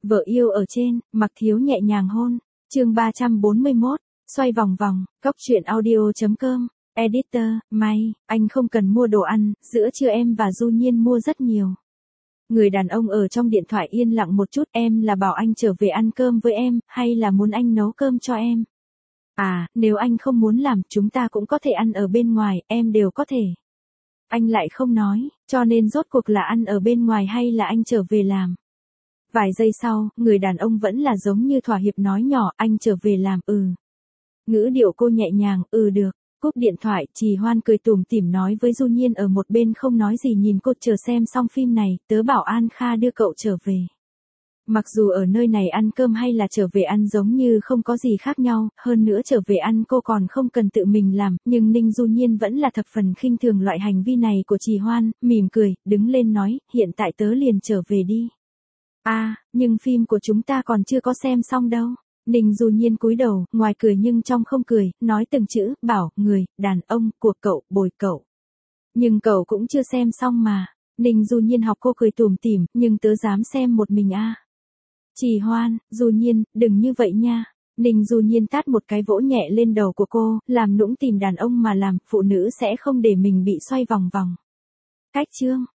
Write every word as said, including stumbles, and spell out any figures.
Vợ yêu ở trên, Mặc Thiếu nhẹ nhàng hôn. Chương ba trăm bốn mươi mốt, xoay vòng vòng, Cóc truyện audio chấm com. Editor, May, anh không cần mua đồ ăn, giữa trưa em và Du Nhiên mua rất nhiều. Người đàn ông ở trong điện thoại yên lặng một chút, em là bảo anh trở về ăn cơm với em, hay là muốn anh nấu cơm cho em? À, nếu anh không muốn làm, chúng ta cũng có thể ăn ở bên ngoài, em đều có thể. Anh lại không nói, cho nên rốt cuộc là ăn ở bên ngoài hay là anh trở về làm? Vài giây sau, người đàn ông vẫn là giống như thỏa hiệp nói nhỏ, anh trở về làm, ừ. Ngữ điệu cô nhẹ nhàng, ừ được. Cúp điện thoại, Trì Hoan cười tủm tỉm nói với Du Nhiên ở một bên không nói gì nhìn cô, chờ xem xong phim này, tớ bảo An Kha đưa cậu trở về. Mặc dù ở nơi này ăn cơm hay là trở về ăn giống như không có gì khác nhau, hơn nữa trở về ăn cô còn không cần tự mình làm, nhưng Ninh Du Nhiên vẫn là thập phần khinh thường loại hành vi này của Trì Hoan, mỉm cười, đứng lên nói, hiện tại tớ liền trở về đi. À, nhưng phim của chúng ta còn chưa có xem xong đâu. Ninh Du Nhiên cúi đầu, ngoài cười nhưng trong không cười, nói từng chữ, bảo, người, đàn ông, của cậu, bồi cậu. Nhưng cậu cũng chưa xem xong mà. Ninh Du Nhiên học cô cười tủm tỉm, nhưng tớ dám xem một mình a. À. Trì Hoan, Du Nhiên, đừng như vậy nha. Ninh Du Nhiên tát một cái vỗ nhẹ lên đầu của cô, làm nũng tìm đàn ông mà làm, phụ nữ sẽ không để mình bị xoay vòng vòng. Cách chương.